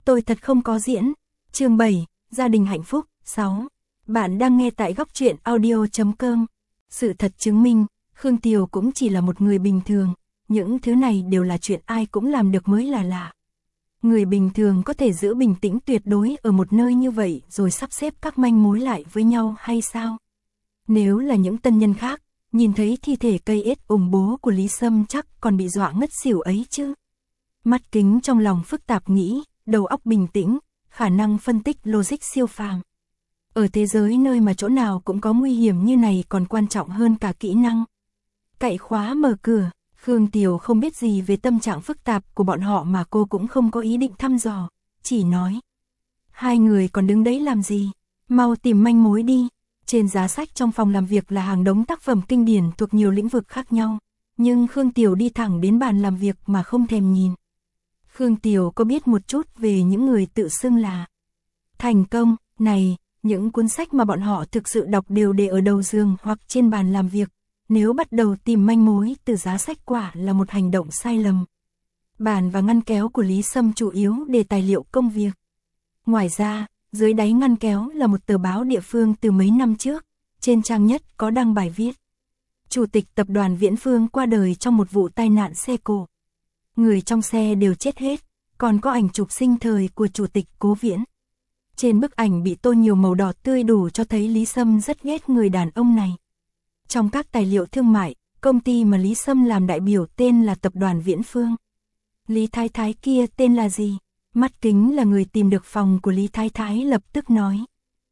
tôi thật không có diễn. Chương 7, gia đình hạnh phúc, 6. Bạn đang nghe tại góc truyện audio.com. Sự thật chứng minh, Khương Tiều cũng chỉ là một người bình thường, những thứ này đều là chuyện ai cũng làm được mới là lạ. Người bình thường có thể giữ bình tĩnh tuyệt đối ở một nơi như vậy rồi sắp xếp các manh mối lại với nhau hay sao? Nếu là những tân nhân khác, nhìn thấy thi thể cây ết ủng bố của Lý Sâm chắc còn bị dọa ngất xỉu ấy chứ. Mắt kính trong lòng phức tạp nghĩ, đầu óc bình tĩnh, khả năng phân tích logic siêu phàm. Ở thế giới nơi mà chỗ nào cũng có nguy hiểm như này còn quan trọng hơn cả kỹ năng. Cậy khóa mở cửa, Khương Tiều không biết gì về tâm trạng phức tạp của bọn họ mà cô cũng không có ý định thăm dò, chỉ nói. Hai người còn đứng đấy làm gì? Mau tìm manh mối đi. Trên giá sách trong phòng làm việc là hàng đống tác phẩm kinh điển thuộc nhiều lĩnh vực khác nhau, nhưng Khương Tiều đi thẳng đến bàn làm việc mà không thèm nhìn. Khương Tiều có biết một chút về những người tự xưng là thành công, này, những cuốn sách mà bọn họ thực sự đọc đều để ở đầu giường hoặc trên bàn làm việc, nếu bắt đầu tìm manh mối từ giá sách quả là một hành động sai lầm. Bàn và ngăn kéo của Lý Sâm chủ yếu để tài liệu công việc. Ngoài ra, dưới đáy ngăn kéo là một tờ báo địa phương từ mấy năm trước, trên trang nhất có đăng bài viết. Chủ tịch tập đoàn Viễn Phương qua đời trong một vụ tai nạn xe cộ. Người trong xe đều chết hết, còn có ảnh chụp sinh thời của chủ tịch Cố Viễn. Trên bức ảnh bị tô nhiều màu đỏ tươi đủ cho thấy Lý Sâm rất ghét người đàn ông này. Trong các tài liệu thương mại, công ty mà Lý Sâm làm đại biểu tên là tập đoàn Viễn Phương. Lý Thái Thái kia tên là gì? Mắt kính là người tìm được phòng của Lý Thái Thái lập tức nói.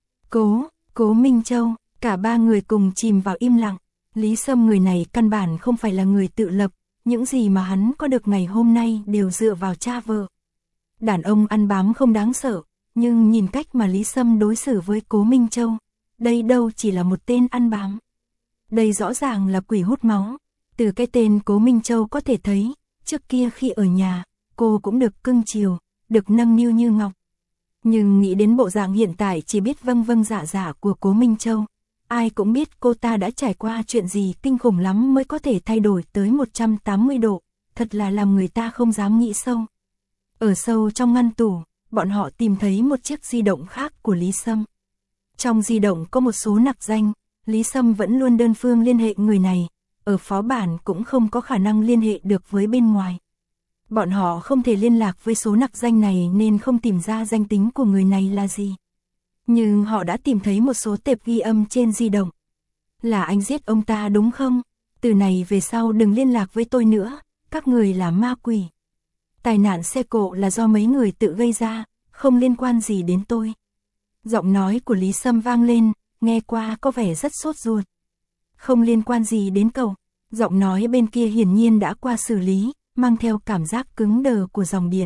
Cố Minh Châu, cả ba người cùng chìm vào im lặng. Lý Sâm người này căn bản không phải là người tự lập, những gì mà hắn có được ngày hôm nay đều dựa vào cha vợ. Đàn ông ăn bám không đáng sợ, nhưng nhìn cách mà Lý Sâm đối xử với Cố Minh Châu, đây đâu chỉ là một tên ăn bám. Đây rõ ràng là quỷ hút máu. Từ cái tên Cố Minh Châu có thể thấy, trước kia khi ở nhà, cô cũng được cưng chiều, được nâng niu như ngọc. Nhưng nghĩ đến bộ dạng hiện tại chỉ biết vâng vâng dạ dạ của Cố Minh Châu, ai cũng biết cô ta đã trải qua chuyện gì kinh khủng lắm mới có thể thay đổi tới 180 độ, thật là làm người ta không dám nghĩ sâu. Ở sâu trong ngăn tủ, bọn họ tìm thấy một chiếc di động khác của Lý Sâm. Trong di động có một số nặc danh, Lý Sâm vẫn luôn đơn phương liên hệ người này, ở phó bản cũng không có khả năng liên hệ được với bên ngoài. Bọn họ không thể liên lạc với số nặc danh này nên không tìm ra danh tính của người này là gì. Nhưng họ đã tìm thấy một số tệp ghi âm trên di động. Là anh giết ông ta đúng không? Từ này về sau đừng liên lạc với tôi nữa, các người là ma quỷ. Tai nạn xe cộ là do mấy người tự gây ra, không liên quan gì đến tôi. Giọng nói của Lý Sâm vang lên, nghe qua có vẻ rất sốt ruột. Không liên quan gì đến cậu. Giọng nói bên kia hiển nhiên đã qua xử lý, mang theo cảm giác cứng đờ của dòng điện.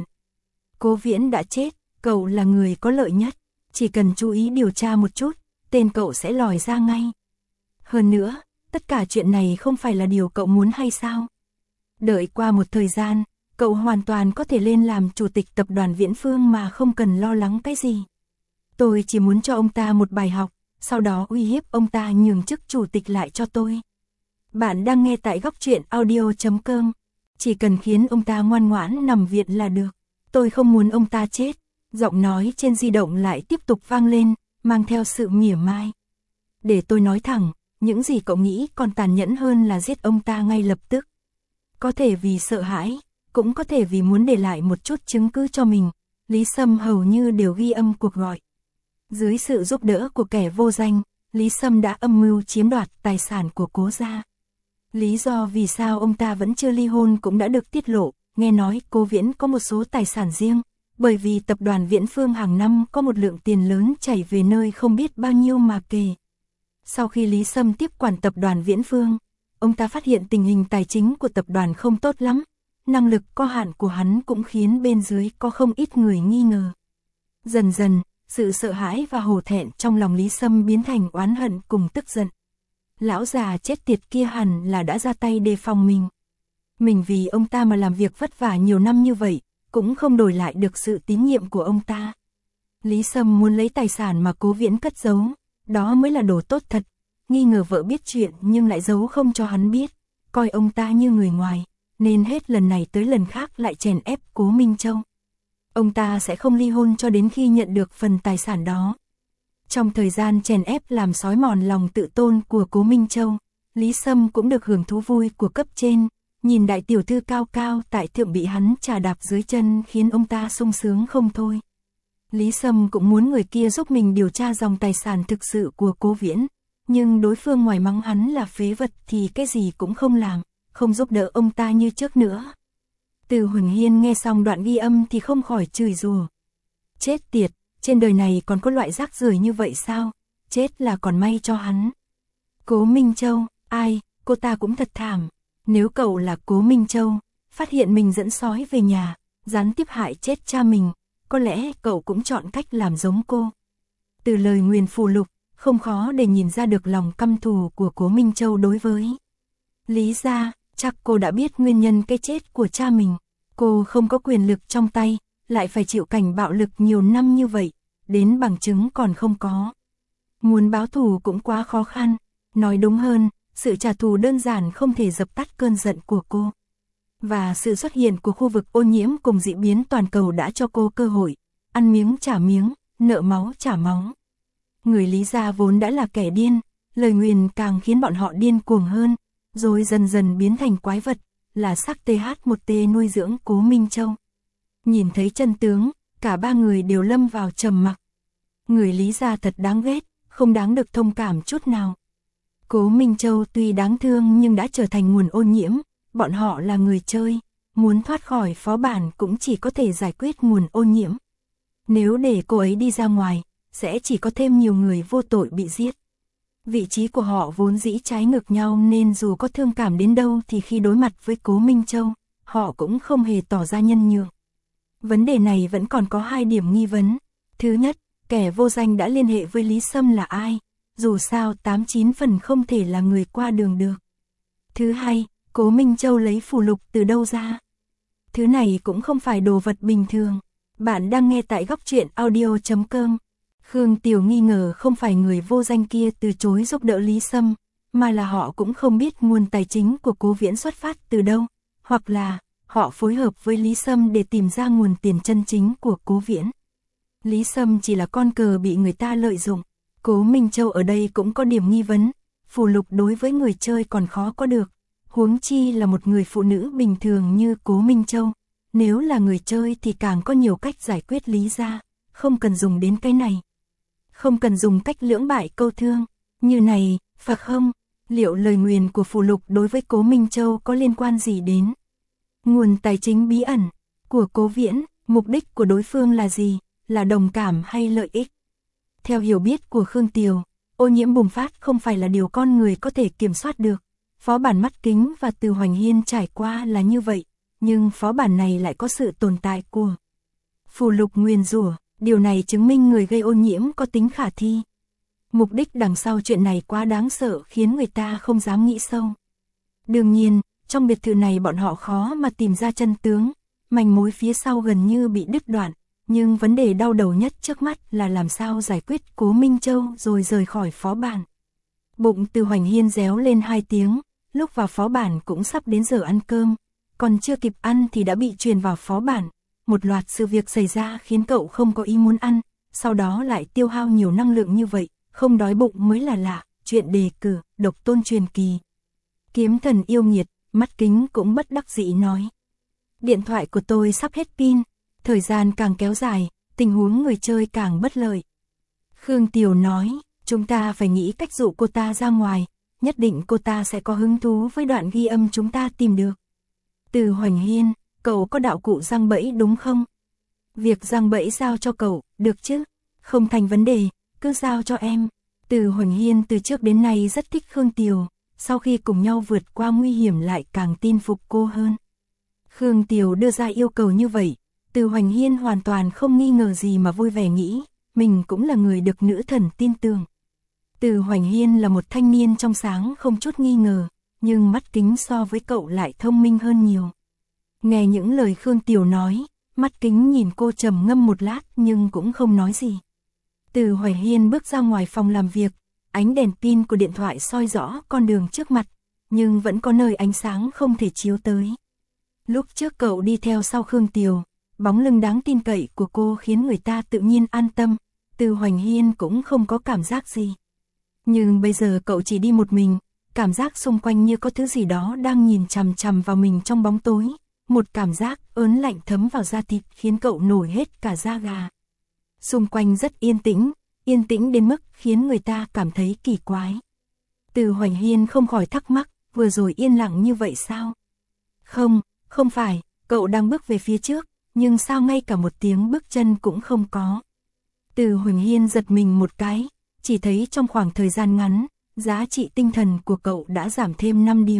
Cố Viễn đã chết, cậu là người có lợi nhất. Chỉ cần chú ý điều tra một chút, tên cậu sẽ lòi ra ngay. Hơn nữa, tất cả chuyện này không phải là điều cậu muốn hay sao? Đợi qua một thời gian, cậu hoàn toàn có thể lên làm chủ tịch tập đoàn Viễn Phương mà không cần lo lắng cái gì. Tôi chỉ muốn cho ông ta một bài học, sau đó uy hiếp ông ta nhường chức chủ tịch lại cho tôi. Bạn đang nghe tại góc truyện audio.com. Chỉ cần khiến ông ta ngoan ngoãn nằm viện là được. Tôi không muốn ông ta chết. Giọng nói trên di động lại tiếp tục vang lên, mang theo sự mỉa mai. Để tôi nói thẳng, những gì cậu nghĩ còn tàn nhẫn hơn là giết ông ta ngay lập tức. Có thể vì sợ hãi, cũng có thể vì muốn để lại một chút chứng cứ cho mình. Lý Sâm hầu như đều ghi âm cuộc gọi. Dưới sự giúp đỡ của kẻ vô danh, Lý Sâm đã âm mưu chiếm đoạt tài sản của Cố gia. Lý do vì sao ông ta vẫn chưa ly hôn cũng đã được tiết lộ, nghe nói Cố Viễn có một số tài sản riêng, bởi vì tập đoàn Viễn Phương hàng năm có một lượng tiền lớn chảy về nơi không biết bao nhiêu mà kể. Sau khi Lý Sâm tiếp quản tập đoàn Viễn Phương, ông ta phát hiện tình hình tài chính của tập đoàn không tốt lắm, năng lực có hạn của hắn cũng khiến bên dưới có không ít người nghi ngờ. Dần dần, sự sợ hãi và hổ thẹn trong lòng Lý Sâm biến thành oán hận cùng tức giận. Lão già chết tiệt kia hẳn là đã ra tay đề phòng mình. Mình vì ông ta mà làm việc vất vả nhiều năm như vậy, cũng không đổi lại được sự tín nhiệm của ông ta. Lý Sâm muốn lấy tài sản mà Cố Viễn cất giấu, đó mới là đồ tốt thật. Nghi ngờ vợ biết chuyện nhưng lại giấu không cho hắn biết, coi ông ta như người ngoài, nên hết lần này tới lần khác lại chèn ép Cố Minh Châu. ông ta sẽ không ly hôn cho đến khi nhận được phần tài sản đó. Trong thời gian chèn ép làm xói mòn lòng tự tôn của Cố Minh Châu, Lý Sâm cũng được hưởng thú vui của cấp trên, nhìn đại tiểu thư cao cao tại thượng bị hắn chà đạp dưới chân khiến ông ta sung sướng không thôi. Lý Sâm cũng muốn người kia giúp mình điều tra dòng tài sản thực sự của Cố Viễn, nhưng đối phương ngoài mắng hắn là phế vật thì cái gì cũng không làm, không giúp đỡ ông ta như trước nữa. Từ Huỳnh Hiên nghe xong đoạn ghi âm thì không khỏi chửi rủa. Chết tiệt, trên đời này còn có loại rác rưởi như vậy sao? Chết là còn may cho hắn. Cố Minh Châu, ai, cô ta cũng thật thảm. Nếu cậu là Cố Minh Châu, phát hiện mình dẫn sói về nhà, gián tiếp hại chết cha mình, có lẽ cậu cũng chọn cách làm giống cô. Từ lời nguyền phù lục, không khó để nhìn ra được lòng căm thù của Cố Minh Châu đối với Lý gia. Chắc cô đã biết nguyên nhân cái chết của cha mình. Cô không có quyền lực trong tay, lại phải chịu cảnh bạo lực nhiều năm như vậy, đến bằng chứng còn không có. Muốn báo thù cũng quá khó khăn. Nói đúng hơn, sự trả thù đơn giản không thể dập tắt cơn giận của cô. Và sự xuất hiện của khu vực ô nhiễm cùng dị biến toàn cầu đã cho cô cơ hội, ăn miếng trả miếng, nợ máu trả máu. Người Lý gia vốn đã là kẻ điên, lời nguyền càng khiến bọn họ điên cuồng hơn, rồi dần dần biến thành quái vật, là xác TH1T nuôi dưỡng Cố Minh Châu. Nhìn thấy chân tướng, cả ba người đều lâm vào trầm mặc. Người Lý gia thật đáng ghét, không đáng được thông cảm chút nào. Cố Minh Châu tuy đáng thương nhưng đã trở thành nguồn ô nhiễm, bọn họ là người chơi, muốn thoát khỏi phó bản cũng chỉ có thể giải quyết nguồn ô nhiễm. Nếu để cô ấy đi ra ngoài, sẽ chỉ có thêm nhiều người vô tội bị giết. Vị trí của họ vốn dĩ trái ngược nhau nên dù có thương cảm đến đâu thì khi đối mặt với Cố Minh Châu, họ cũng không hề tỏ ra nhân nhượng. Vấn đề này vẫn còn có hai điểm nghi vấn. Thứ nhất, kẻ vô danh đã liên hệ với Lý Sâm là ai? Dù sao 89 phần không thể là người qua đường được. Thứ hai, Cố Minh Châu lấy phù lục từ đâu ra? Thứ này cũng không phải đồ vật bình thường. Bạn đang nghe tại góc truyện audio.com. Khương Tiểu nghi ngờ không phải người vô danh kia từ chối giúp đỡ Lý Sâm, mà là họ cũng không biết nguồn tài chính của Cố Viễn xuất phát từ đâu, hoặc là họ phối hợp với Lý Sâm để tìm ra nguồn tiền chân chính của Cố Viễn. Lý Sâm chỉ là con cờ bị người ta lợi dụng. Cố Minh Châu ở đây cũng có điểm nghi vấn, phù lục đối với người chơi còn khó có được, huống chi là một người phụ nữ bình thường như Cố Minh Châu. Nếu là người chơi thì càng có nhiều cách giải quyết Lý gia, không cần dùng đến cái này. Không cần dùng cách lưỡng bại câu thương, như này, phải không? Liệu lời nguyền của phù lục đối với Cố Minh Châu có liên quan gì đến nguồn tài chính bí ẩn của Cố Viễn? Mục đích của đối phương là gì? Là đồng cảm hay lợi ích? Theo hiểu biết của Khương Tiều, ô nhiễm bùng phát không phải là điều con người có thể kiểm soát được. Phó bản Mắt Kính và Từ Hoành Hiên trải qua là như vậy, nhưng phó bản này lại có sự tồn tại của phù lục nguyền rủa. Điều này chứng minh người gây ô nhiễm có tính khả thi. Mục đích đằng sau chuyện này quá đáng sợ khiến người ta không dám nghĩ sâu. Đương nhiên, trong biệt thự này bọn họ khó mà tìm ra chân tướng, manh mối phía sau gần như bị đứt đoạn, nhưng vấn đề đau đầu nhất trước mắt là làm sao giải quyết Cố Minh Châu rồi rời khỏi phó bản. Bụng Từ Hoành Hiên réo lên 2 tiếng, lúc vào phó bản cũng sắp đến giờ ăn cơm, còn chưa kịp ăn thì đã bị truyền vào phó bản. Một loạt sự việc xảy ra khiến cậu không có ý muốn ăn, sau đó lại tiêu hao nhiều năng lượng như vậy, không đói bụng mới là lạ. Chuyện đề cử, độc tôn truyền kỳ. Kiếm thần yêu nghiệt, Mắt Kính cũng bất đắc dĩ nói. Điện thoại của tôi sắp hết pin, thời gian càng kéo dài, tình huống người chơi càng bất lợi. Khương Tiều nói, chúng ta phải nghĩ cách dụ cô ta ra ngoài, nhất định cô ta sẽ có hứng thú với đoạn ghi âm chúng ta tìm được. Từ Hoành Hiên, cậu có đạo cụ giăng bẫy đúng không? Việc giăng bẫy giao cho cậu, được chứ? Không thành vấn đề, cứ giao cho em. Từ Hoành Hiên từ trước đến nay rất thích Khương Tiều, sau khi cùng nhau vượt qua nguy hiểm lại càng tin phục cô hơn. Khương Tiều đưa ra yêu cầu như vậy, Từ Hoành Hiên hoàn toàn không nghi ngờ gì mà vui vẻ nghĩ, mình cũng là người được nữ thần tin tưởng. Từ Hoành Hiên là một thanh niên trong sáng không chút nghi ngờ, nhưng Mắt Kính so với cậu lại thông minh hơn nhiều. Nghe những lời Khương Tiều nói, Mắt Kính nhìn cô trầm ngâm một lát nhưng cũng không nói gì. Từ Hoành Hiên bước ra ngoài phòng làm việc, ánh đèn pin của điện thoại soi rõ con đường trước mặt, nhưng vẫn có nơi ánh sáng không thể chiếu tới. Lúc trước cậu đi theo sau Khương Tiều, bóng lưng đáng tin cậy của cô khiến người ta tự nhiên an tâm, Từ Hoành Hiên cũng không có cảm giác gì. Nhưng bây giờ cậu chỉ đi một mình, cảm giác xung quanh như có thứ gì đó đang nhìn chằm chằm vào mình trong bóng tối, một cảm giác ớn lạnh thấm vào da thịt khiến cậu nổi hết cả da gà. Xung quanh rất yên tĩnh đến mức khiến người ta cảm thấy kỳ quái. Từ Hoành Hiên không khỏi thắc mắc, vừa rồi yên lặng như vậy sao? Không phải, cậu đang bước về phía trước, nhưng sao ngay cả một tiếng bước chân cũng không có. Từ Hoành Hiên giật mình một cái, chỉ thấy trong khoảng thời gian ngắn, giá trị tinh thần của cậu đã giảm thêm 5 điểm.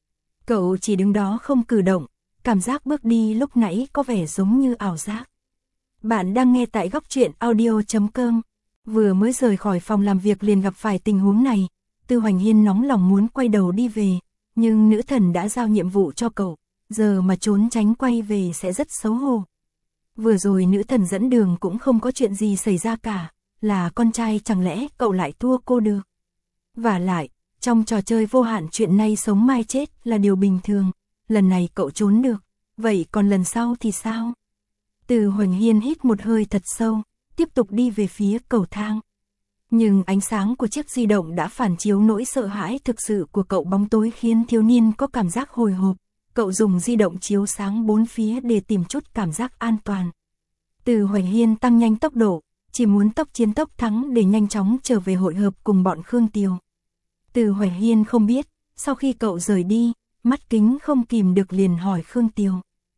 Cậu chỉ đứng đó không cử động, cảm giác bước đi lúc nãy có vẻ giống như ảo giác. Bạn đang nghe tại Góc Truyện Audio.com. Vừa mới rời khỏi phòng làm việc liền gặp phải tình huống này, Từ Hoành Hiên nóng lòng muốn quay đầu đi về, nhưng nữ thần đã giao nhiệm vụ cho cậu, giờ mà trốn tránh quay về sẽ rất xấu hổ. Vừa rồi nữ thần dẫn đường cũng không có chuyện gì xảy ra cả, là con trai chẳng lẽ cậu lại thua cô được. Vả lại, trong trò chơi vô hạn chuyện nay sống mai chết là điều bình thường, lần này cậu trốn được, vậy còn lần sau thì sao? Từ Hoành Hiên hít một hơi thật sâu, tiếp tục đi về phía cầu thang. Nhưng ánh sáng của chiếc di động đã phản chiếu nỗi sợ hãi thực sự của cậu, bóng tối khiến thiếu niên có cảm giác hồi hộp. Cậu dùng di động chiếu sáng bốn phía để tìm chút cảm giác an toàn. Từ Hoành Hiên tăng nhanh tốc độ, chỉ muốn tốc chiến tốc thắng để nhanh chóng trở về hội hợp cùng bọn Khương Tiều. Từ Hoành Hiên không biết, sau khi cậu rời đi, mắt kính không kìm được liền hỏi Khương Tiều.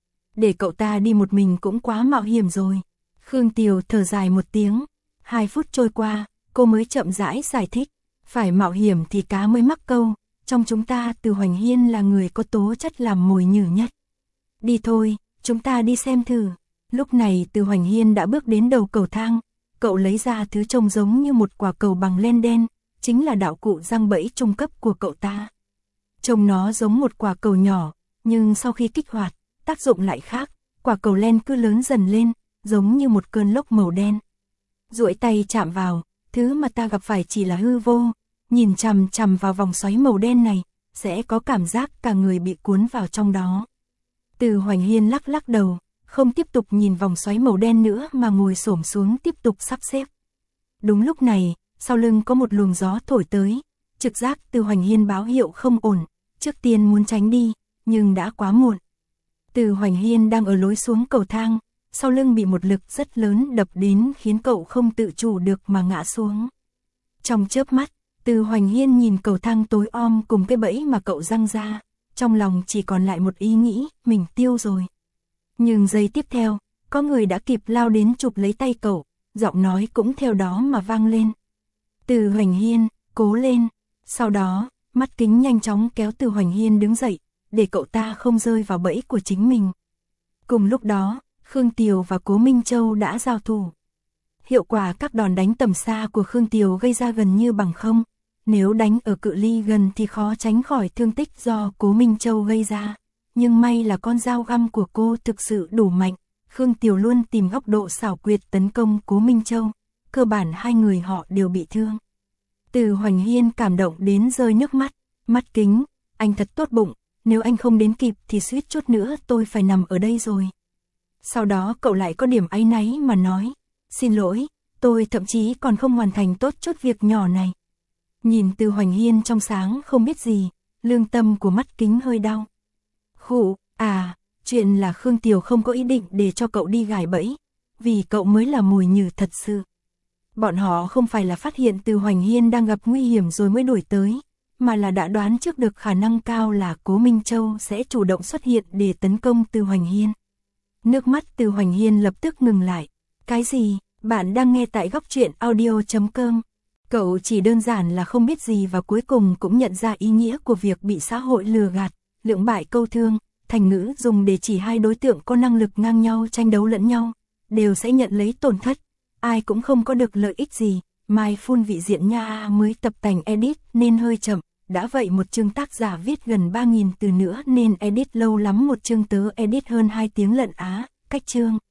Để cậu ta đi một mình cũng quá mạo hiểm rồi. Khương Tiều thở dài một tiếng, 2 phút trôi qua, cô mới chậm rãi giải thích. Phải mạo hiểm thì cá mới mắc câu, trong chúng ta Từ Hoành Hiên là người có tố chất làm mồi nhử nhất. Đi thôi, chúng ta đi xem thử. Lúc này Từ Hoành Hiên đã bước đến đầu cầu thang, cậu lấy ra thứ trông giống như một quả cầu bằng len đen, chính là đạo cụ giăng bẫy trung cấp của cậu ta. Trông nó giống một quả cầu nhỏ, nhưng sau khi kích hoạt, tác dụng lại khác, quả cầu len cứ lớn dần lên, giống như một cơn lốc màu đen. Duỗi tay chạm vào, thứ mà ta gặp phải chỉ là hư vô, nhìn chằm chằm vào vòng xoáy màu đen này, sẽ có cảm giác cả người bị cuốn vào trong đó. Từ Hoành Hiên lắc lắc đầu, không tiếp tục nhìn vòng xoáy màu đen nữa mà ngồi xổm xuống tiếp tục sắp xếp. Đúng lúc này, sau lưng có một luồng gió thổi tới, trực giác Từ Hoành Hiên báo hiệu không ổn, trước tiên muốn tránh đi, nhưng đã quá muộn. Từ Hoành Hiên đang ở lối xuống cầu thang, sau lưng bị một lực rất lớn đập đến khiến cậu không tự chủ được mà ngã xuống. Trong chớp mắt, Từ Hoành Hiên nhìn cầu thang tối om cùng cái bẫy mà cậu giăng ra, trong lòng chỉ còn lại một ý nghĩ, mình tiêu rồi. Nhưng giây tiếp theo, có người đã kịp lao đến chụp lấy tay cậu, giọng nói cũng theo đó mà vang lên. Từ Hoành Hiên, cố lên. Sau đó, mắt kính nhanh chóng kéo Từ Hoành Hiên đứng dậy, để cậu ta không rơi vào bẫy của chính mình. Cùng lúc đó, Khương Tiều và Cố Minh Châu đã giao thủ. Hiệu quả các đòn đánh tầm xa của Khương Tiều gây ra gần như bằng không. Nếu đánh ở cự ly gần thì khó tránh khỏi thương tích do Cố Minh Châu gây ra. Nhưng may là con dao găm của cô thực sự đủ mạnh. Khương Tiều luôn tìm góc độ xảo quyệt tấn công Cố Minh Châu. Cơ bản hai người họ đều bị thương. Từ Hoành Hiên cảm động đến rơi nước mắt. Mắt kính, anh thật tốt bụng. Nếu anh không đến kịp thì suýt chút nữa tôi phải nằm ở đây rồi. Sau đó cậu lại có điểm áy náy mà nói. Xin lỗi, tôi thậm chí còn không hoàn thành tốt chút việc nhỏ này. Nhìn Từ Hoành Hiên trong sáng không biết gì, lương tâm của mắt kính hơi đau. Khụ, chuyện là Khương Tiều không có ý định để cho cậu đi gài bẫy, vì cậu mới là mồi nhử thật sự. Bọn họ không phải là phát hiện Từ Hoành Hiên đang gặp nguy hiểm rồi mới đuổi tới, mà là đã đoán trước được khả năng cao là Cố Minh Châu sẽ chủ động xuất hiện để tấn công Từ Hoành Hiên. Nước mắt Từ Hoành Hiên lập tức ngừng lại. Cái gì? Bạn đang nghe tại Góc Truyện Audio.com. Cậu chỉ đơn giản là không biết gì và cuối cùng cũng nhận ra ý nghĩa của việc bị xã hội lừa gạt, lưỡng bại câu thương, thành ngữ dùng để chỉ hai đối tượng có năng lực ngang nhau tranh đấu lẫn nhau, đều sẽ nhận lấy tổn thất, ai cũng không có được lợi ích gì. Mai phun vị diện nha, mới tập tành edit nên hơi chậm, đã vậy một chương tác giả viết gần 3.000 từ nữa nên edit lâu lắm, một chương tớ edit hơn 2 tiếng lận á, cách chương.